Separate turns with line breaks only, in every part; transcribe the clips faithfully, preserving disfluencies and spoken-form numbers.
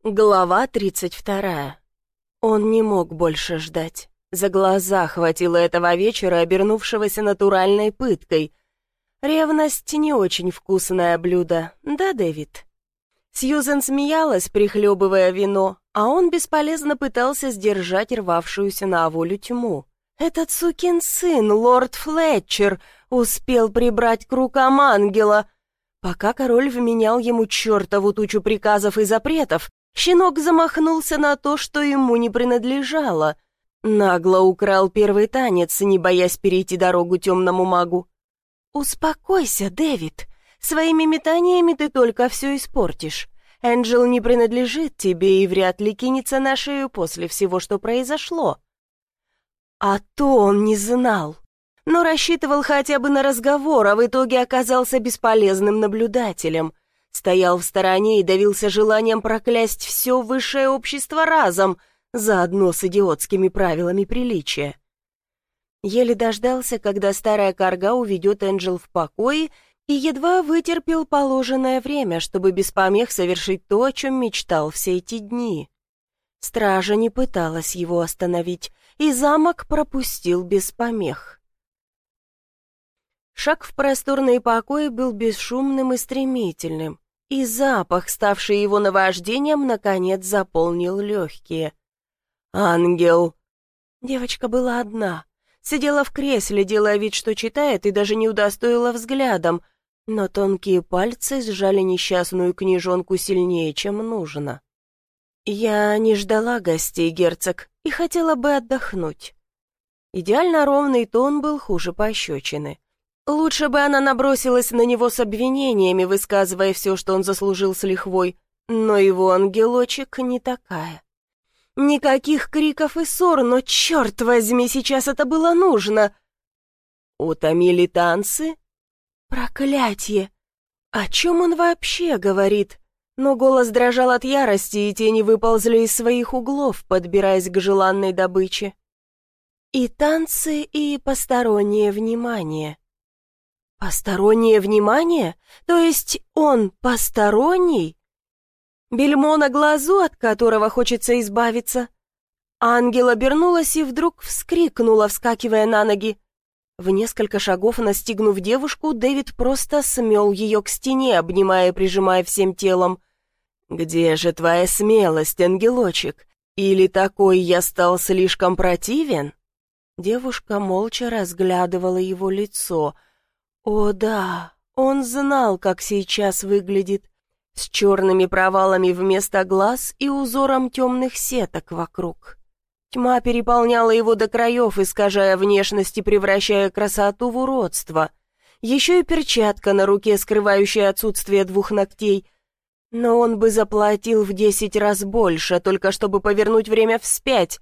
Глава тридцать вторая. Он не мог больше ждать. За глаза хватило этого вечера, обернувшегося натуральной пыткой. Ревность — не очень вкусное блюдо, да, Дэвид? Сьюзен смеялась, прихлебывая вино, а он бесполезно пытался сдержать рвавшуюся на волю тьму. Этот сукин сын, лорд Флетчер, успел прибрать к рукам ангела. Пока король вменял ему чертову тучу приказов и запретов, щенок замахнулся на то, что ему не принадлежало. Нагло украл первый танец, не боясь перейти дорогу темному магу. «Успокойся, Дэвид. Своими метаниями ты только все испортишь. Энджел не принадлежит тебе и вряд ли кинется на шею после всего, что произошло». А то он не знал, но рассчитывал хотя бы на разговор, а в итоге оказался бесполезным наблюдателем. Стоял в стороне и давился желанием проклясть все высшее общество разом, заодно с идиотскими правилами приличия. Еле дождался, когда старая карга уведет Энджел в покое, и едва вытерпел положенное время, чтобы без помех совершить то, о чем мечтал все эти дни. Стража не пыталась его остановить, и замок пропустил без помех. Шаг в просторные покои был бесшумным и стремительным, и запах, ставший его наваждением, наконец заполнил легкие. «Ангел!» Девочка была одна, сидела в кресле, делая вид, что читает, и даже не удостоила взглядом, но тонкие пальцы сжали несчастную книжонку сильнее, чем нужно. «Я не ждала гостей, герцог, и хотела бы отдохнуть». Идеально ровный тон был хуже пощечины. Лучше бы она набросилась на него с обвинениями, высказывая все, что он заслужил с лихвой, но его ангелочек не такая. Никаких криков и ссор, но, черт возьми, сейчас это было нужно. Утомили танцы? Проклятье! О чем он вообще говорит? Но голос дрожал от ярости, и тени выползли из своих углов, подбираясь к желанной добыче. И танцы, и постороннее внимание. Постороннее внимание? То есть он посторонний? Бельмо на глазу, от которого хочется избавиться. Ангел обернулась и вдруг вскрикнула, вскакивая на ноги. В несколько шагов настигнув девушку, Дэвид просто смел ее к стене, обнимая и прижимая всем телом. «Где же твоя смелость, ангелочек? Или такой я стал слишком противен?» Девушка молча разглядывала его лицо. О да, он знал, как сейчас выглядит, с черными провалами вместо глаз и узором темных сеток вокруг. Тьма переполняла его до краев, искажая внешность и превращая красоту в уродство. Еще и перчатка на руке, скрывающая отсутствие двух ногтей. Но он бы заплатил в десять раз больше, только чтобы повернуть время вспять.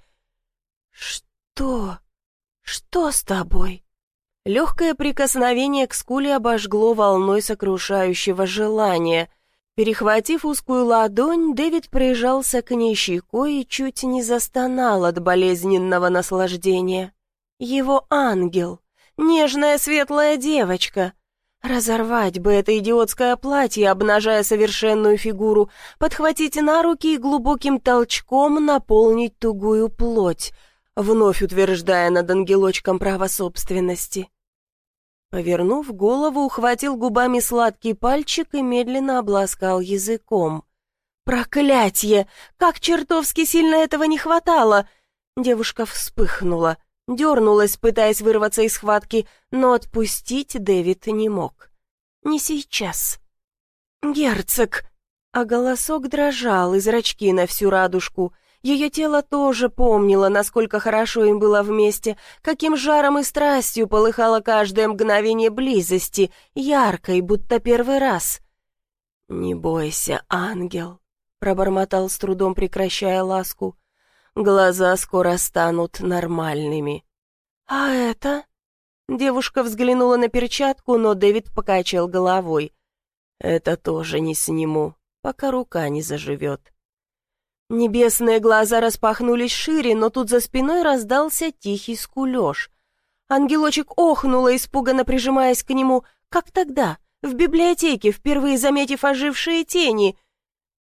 «Что? Что с тобой?» Легкое прикосновение к скуле обожгло волной сокрушающего желания. Перехватив узкую ладонь, Дэвид прижался к ней щекой и чуть не застонал от болезненного наслаждения. Его ангел, нежная светлая девочка. Разорвать бы это идиотское платье, обнажая совершенную фигуру, подхватить на руки и глубоким толчком наполнить тугую плоть, вновь утверждая над ангелочком право собственности. Повернув голову, ухватил губами сладкий пальчик и медленно обласкал языком. «Проклятье! Как чертовски сильно этого не хватало!» Девушка вспыхнула, дернулась, пытаясь вырваться из схватки, но отпустить Дэвид не мог. «Не сейчас». «Герцог!» А голосок дрожал, и зрачки на всю радужку. Ее тело тоже помнило, насколько хорошо им было вместе, каким жаром и страстью полыхало каждое мгновение близости, яркой, будто первый раз. «Не бойся, ангел», — пробормотал с трудом, прекращая ласку. «Глаза скоро станут нормальными». «А это?» Девушка взглянула на перчатку, но Дэвид покачал головой. «Это тоже не сниму, пока рука не заживет». Небесные глаза распахнулись шире, но тут за спиной раздался тихий скулеж. Ангелочек охнула, испуганно прижимаясь к нему, как тогда, в библиотеке, впервые заметив ожившие тени.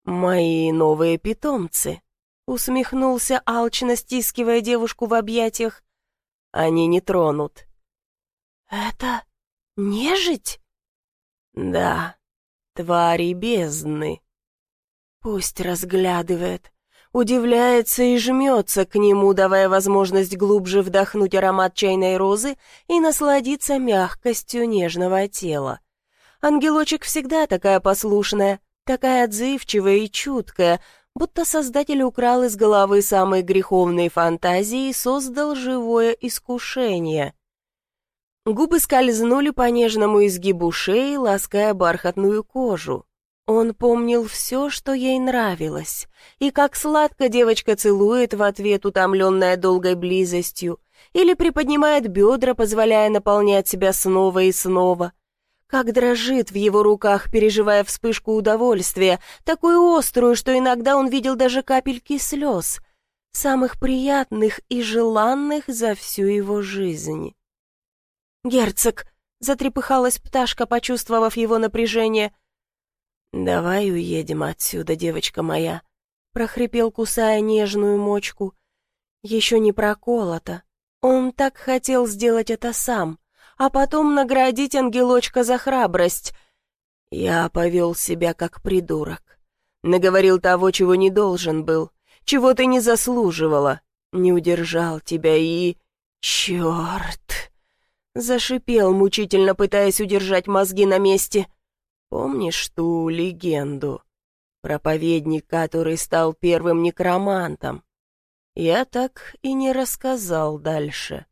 «Мои новые питомцы», — усмехнулся, алчно стискивая девушку в объятиях. «Они не тронут». «Это нежить?» «Да, твари бездны». Пусть разглядывает, удивляется и жмется к нему, давая возможность глубже вдохнуть аромат чайной розы и насладиться мягкостью нежного тела. Ангелочек всегда такая послушная, такая отзывчивая и чуткая, будто Создатель украл из головы самые греховные фантазии и создал живое искушение. Губы скользнули по нежному изгибу шеи, лаская бархатную кожу. Он помнил все, что ей нравилось, и как сладко девочка целует в ответ, утомленная долгой близостью, или приподнимает бедра, позволяя наполнять себя снова и снова. Как дрожит в его руках, переживая вспышку удовольствия, такую острую, что иногда он видел даже капельки слез, самых приятных и желанных за всю его жизнь. «Герцог!» — затрепыхалась пташка, почувствовав его напряжение. «Давай уедем отсюда, девочка моя», — прохрипел, кусая нежную мочку. Еще не проколото. Он так хотел сделать это сам, а потом наградить ангелочка за храбрость. Я повел себя как придурок. Наговорил того, чего не должен был, чего ты не заслуживала. Не удержал тебя и... Черт! Зашипел, мучительно пытаясь удержать мозги на месте. Помнишь ту легенду? Проповедник, который стал первым некромантом. Я так и не рассказал дальше.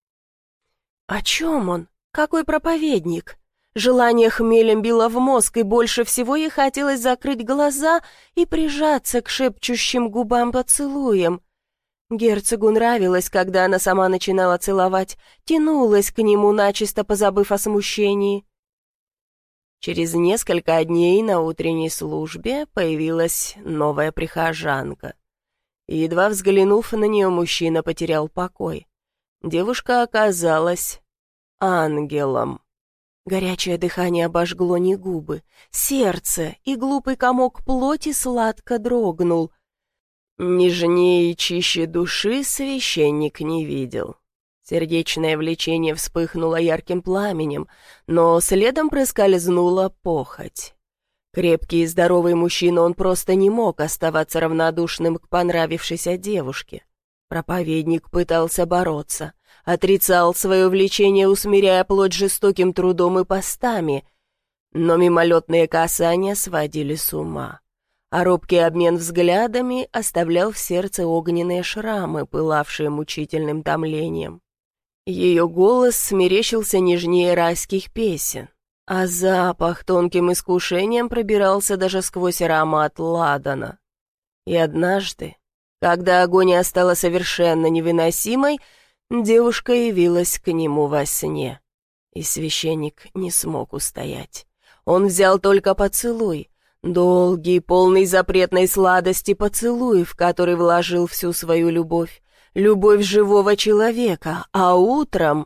О чем он? Какой проповедник? Желание хмелем било в мозг, и больше всего ей хотелось закрыть глаза и прижаться к шепчущим губам поцелуем. Герцогу нравилось, когда она сама начинала целовать, тянулась к нему, начисто позабыв о смущении. Через несколько дней на утренней службе появилась новая прихожанка. Едва взглянув на нее, мужчина потерял покой. Девушка оказалась ангелом. Горячее дыхание обожгло не губы, сердце, и глупый комок плоти сладко дрогнул. Нежнее и чище души священник не видел. Сердечное влечение вспыхнуло ярким пламенем, но следом проскользнула похоть. Крепкий и здоровый мужчина, он просто не мог оставаться равнодушным к понравившейся девушке. Проповедник пытался бороться, отрицал свое влечение, усмиряя плоть жестоким трудом и постами, но мимолетные касания сводили с ума, а робкий обмен взглядами оставлял в сердце огненные шрамы, пылавшие мучительным томлением. Ее голос смерещился нежнее райских песен, а запах тонким искушением пробирался даже сквозь аромат ладана. И однажды, когда агония стала совершенно невыносимой, девушка явилась к нему во сне, и священник не смог устоять. Он взял только поцелуй, долгий, полный запретной сладости поцелуй, в который вложил всю свою любовь, любовь живого человека, а утром...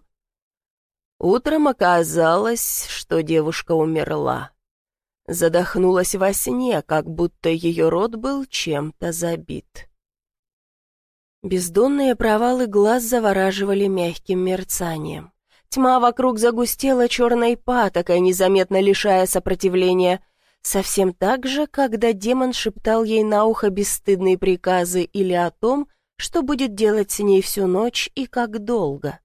Утром оказалось, что девушка умерла. Задохнулась во сне, как будто ее рот был чем-то забит. Бездонные провалы глаз завораживали мягким мерцанием. Тьма вокруг загустела черной патокой, незаметно лишая сопротивления. Совсем так же, когда демон шептал ей на ухо бесстыдные приказы или о том, что будет делать с ней всю ночь и как долго.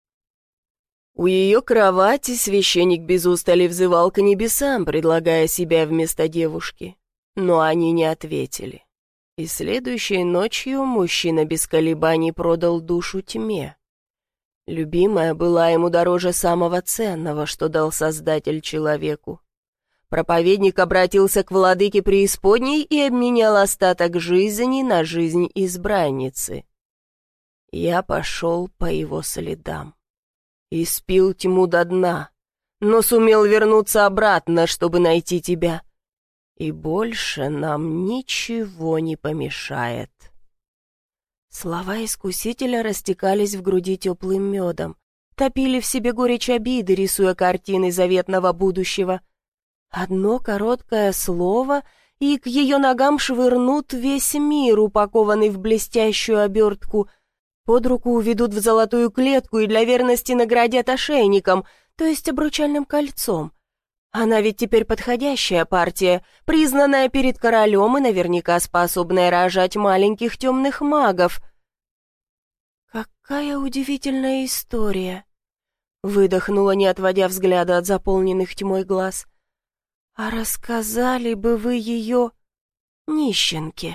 У ее кровати священник без устали взывал к небесам, предлагая себя вместо девушки, но они не ответили. И следующей ночью мужчина без колебаний продал душу тьме. Любимая была ему дороже самого ценного, что дал Создатель человеку. Проповедник обратился к владыке преисподней и обменял остаток жизни на жизнь избранницы. Я пошел по его следам. Испил тьму до дна, но сумел вернуться обратно, чтобы найти тебя. И больше нам ничего не помешает. Слова искусителя растекались в груди теплым медом, топили в себе горечь обиды, рисуя картины заветного будущего. Одно короткое слово, и к ее ногам швырнут весь мир, упакованный в блестящую обертку. Под руку уведут в золотую клетку и для верности наградят ошейником, то есть обручальным кольцом. Она ведь теперь подходящая партия, признанная перед королем и наверняка способная рожать маленьких темных магов. «Какая удивительная история!» — выдохнула, не отводя взгляда от заполненных тьмой глаз. «А рассказали бы вы ее нищенке?»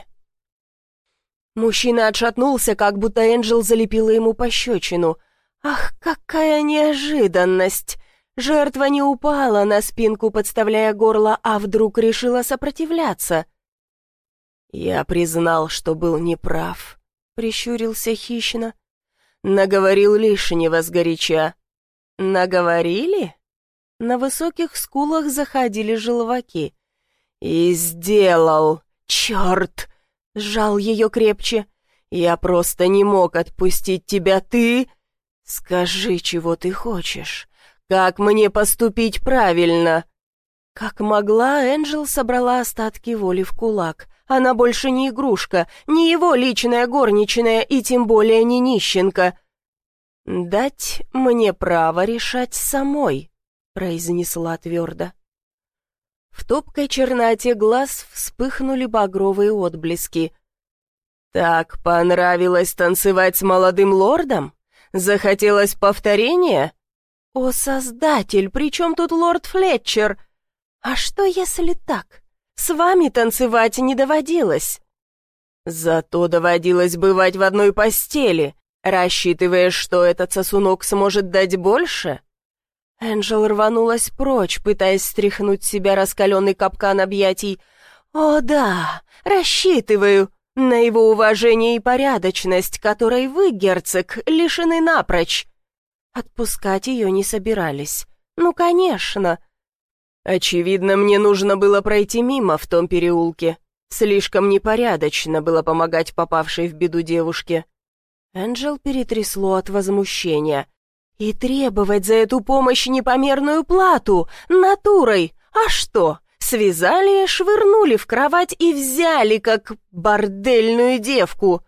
Мужчина отшатнулся, как будто Энджел залепила ему пощечину. «Ах, какая неожиданность!» Жертва не упала на спинку, подставляя горло, а вдруг решила сопротивляться. «Я признал, что был неправ», — прищурился хищно. «Наговорил лишнего сгоряча». «Наговорили?» На высоких скулах заходили желваки. «И сделал! Черт!» — сжал ее крепче. «Я просто не мог отпустить тебя, ты...» «Скажи, чего ты хочешь. Как мне поступить правильно?» Как могла, Энджел собрала остатки воли в кулак. Она больше не игрушка, не его личная горничная и тем более не нищенка. «Дать мне право решать самой», — произнесла твердо. В топкой черноте глаз вспыхнули багровые отблески. «Так понравилось танцевать с молодым лордом? Захотелось повторения? О, Создатель, при чем тут лорд Флетчер? А что, если так? С вами танцевать не доводилось». «Зато доводилось бывать в одной постели. Рассчитываешь, что этот сосунок сможет дать больше?» Энджел рванулась прочь, пытаясь стряхнуть с себя раскаленный капкан объятий. «О да, рассчитываю на его уважение и порядочность, которой вы, герцог, лишены напрочь». Отпускать ее не собирались. Ну, конечно. «Очевидно, мне нужно было пройти мимо в том переулке. Слишком непорядочно было помогать попавшей в беду девушке». Энджел перетрясло от возмущения. «И требовать за эту помощь непомерную плату, натурой. А что, связали, швырнули в кровать и взяли, как бордельную девку?»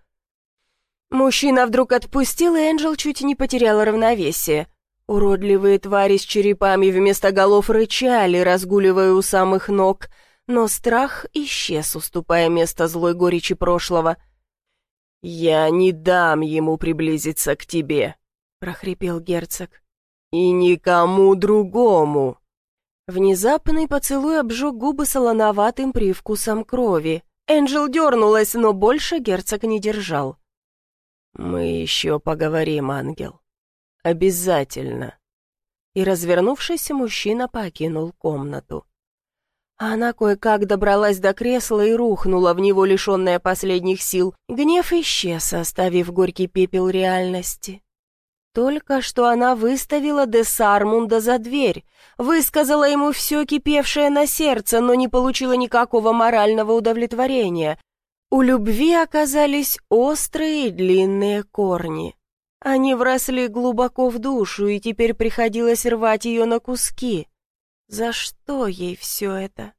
Мужчина вдруг отпустил, и Энджел чуть не потеряла равновесие. Уродливые твари с черепами вместо голов рычали, разгуливая у самых ног, но страх исчез, уступая место злой горечи прошлого. «Я не дам ему приблизиться к тебе», — прохрипел герцог. «И никому другому». Внезапный поцелуй обжег губы солоноватым привкусом крови. Энджел дернулась, но больше герцог не держал. «Мы еще поговорим, ангел. Обязательно». И, развернувшись, мужчина покинул комнату. Она кое-как добралась до кресла и рухнула в него, лишенная последних сил. Гнев исчез, оставив горький пепел реальности. Только что она выставила де Сармунда за дверь, высказала ему все кипевшее на сердце, но не получила никакого морального удовлетворения. У любви оказались острые и длинные корни. Они вросли глубоко в душу, и теперь приходилось рвать ее на куски. За что ей все это?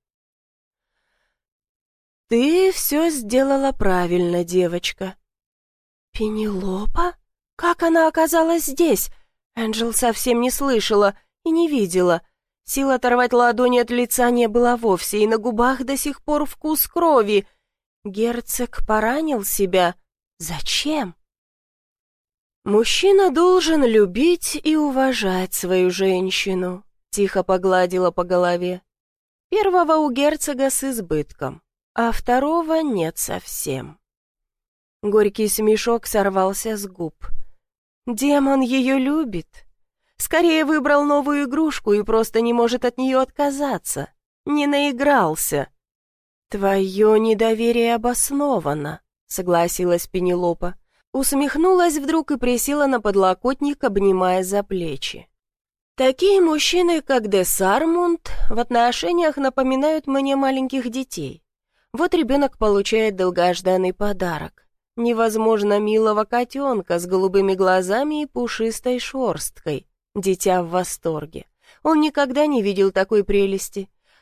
«Ты все сделала правильно, девочка». «Пенелопа? Как она оказалась здесь?» Энджел совсем не слышала и не видела. Сил оторвать ладони от лица не было вовсе, и на губах до сих пор вкус крови. Герцог поранил себя. Зачем? «Мужчина должен любить и уважать свою женщину», — тихо погладила по голове. «Первого у герцога с избытком, а второго нет совсем». Горький смешок сорвался с губ. «Демон ее любит. Скорее выбрал новую игрушку и просто не может от нее отказаться. Не наигрался». «Твое недоверие обосновано», — согласилась Пенелопа. Усмехнулась вдруг и присела на подлокотник, обнимая за плечи. «Такие мужчины, как де Сармунд, в отношениях напоминают мне маленьких детей. Вот ребенок получает долгожданный подарок. Невозможно милого котенка с голубыми глазами и пушистой шерсткой. Дитя в восторге. Он никогда не видел такой прелести.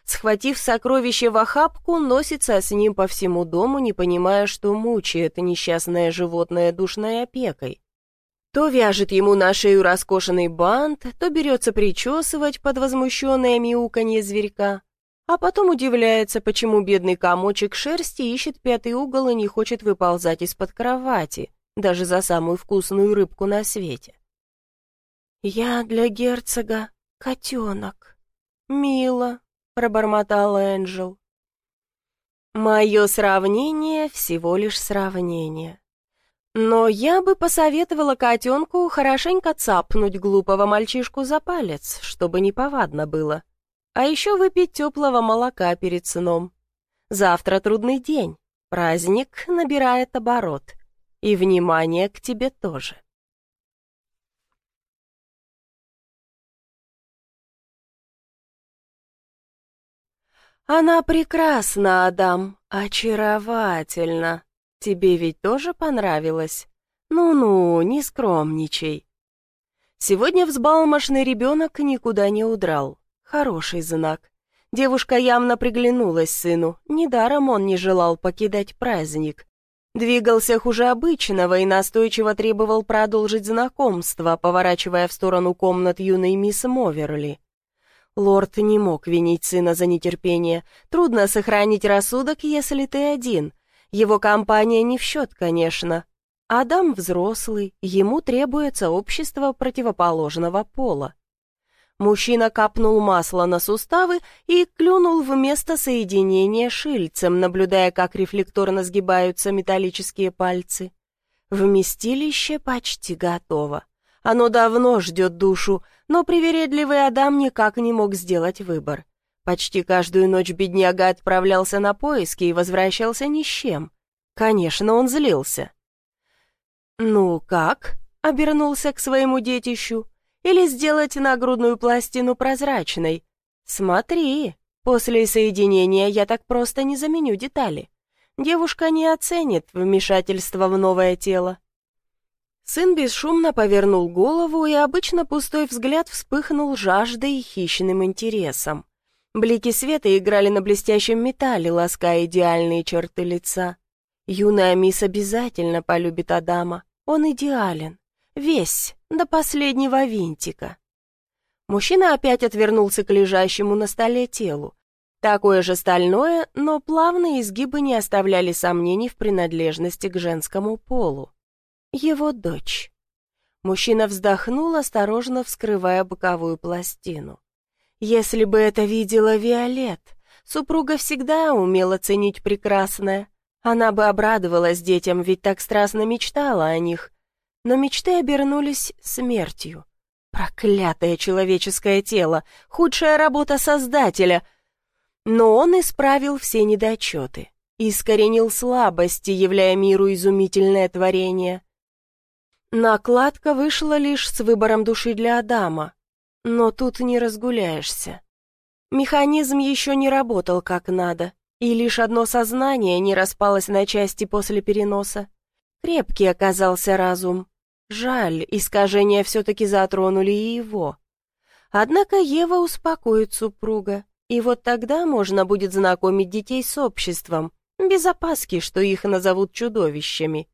Схватив сокровище в охапку, носится с ним по всему дому, не понимая, что мучает несчастное животное душной опекой. То вяжет ему на шею роскошный бант, то берется причесывать под возмущенное мяуканье зверька, а потом удивляется, почему бедный комочек шерсти ищет пятый угол и не хочет выползать из-под кровати, даже за самую вкусную рыбку на свете. «Я для герцога котенок. Мило», — пробормотала Энджел. «Мое сравнение всего лишь сравнение. Но я бы посоветовала котенку хорошенько цапнуть глупого мальчишку за палец, чтобы неповадно было. А еще выпить теплого молока перед сном. Завтра трудный день, праздник набирает оборот. И внимание к тебе тоже». «Она прекрасна, Адам, очаровательна. Тебе ведь тоже понравилось? Ну-ну, не скромничай». Сегодня взбалмошный ребенок никуда не удрал. Хороший знак. Девушка явно приглянулась сыну, недаром он не желал покидать праздник. Двигался хуже обычного и настойчиво требовал продолжить знакомство, поворачивая в сторону комнат юной мисс Моверли. Лорд не мог винить сына за нетерпение. Трудно сохранить рассудок, если ты один. Его компания не в счет, конечно. Адам взрослый, ему требуется общество противоположного пола. Мужчина капнул масло на суставы и клюнул в место соединения шильцем, наблюдая, как рефлекторно сгибаются металлические пальцы. Вместилище почти готово. Оно давно ждет душу, но привередливый Адам никак не мог сделать выбор. Почти каждую ночь бедняга отправлялся на поиски и возвращался ни с чем. Конечно, он злился. «Ну как?» — обернулся к своему детищу. «Или сделать нагрудную пластину прозрачной? Смотри, после соединения я так просто не заменю детали. Девушка не оценит вмешательство в новое тело». Сын бесшумно повернул голову, и обычно пустой взгляд вспыхнул жаждой и хищным интересом. Блики света играли на блестящем металле, лаская идеальные черты лица. Юная мисс обязательно полюбит Адама. Он идеален. Весь, до последнего винтика. Мужчина опять отвернулся к лежащему на столе телу. Такое же стальное, но плавные изгибы не оставляли сомнений в принадлежности к женскому полу. Его дочь. Мужчина вздохнул, осторожно вскрывая боковую пластину. Если бы это видела Виолет, супруга всегда умела ценить прекрасное. Она бы обрадовалась детям, ведь так страстно мечтала о них. Но мечты обернулись смертью. Проклятое человеческое тело, худшая работа Создателя. Но он исправил все недочеты, искоренил слабости, являя миру изумительное творение. Накладка вышла лишь с выбором души для Адама, но тут не разгуляешься. Механизм еще не работал как надо, и лишь одно сознание не распалось на части после переноса. Крепкий оказался разум. Жаль, искажения все-таки затронули и его. Однако Ева успокоит супруга, и вот тогда можно будет знакомить детей с обществом, без опаски, что их назовут чудовищами.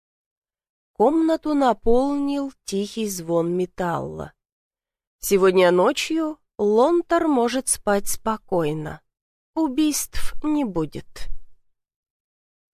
Комнату наполнил тихий звон металла. Сегодня ночью Лонтер может спать спокойно. Убийств не будет.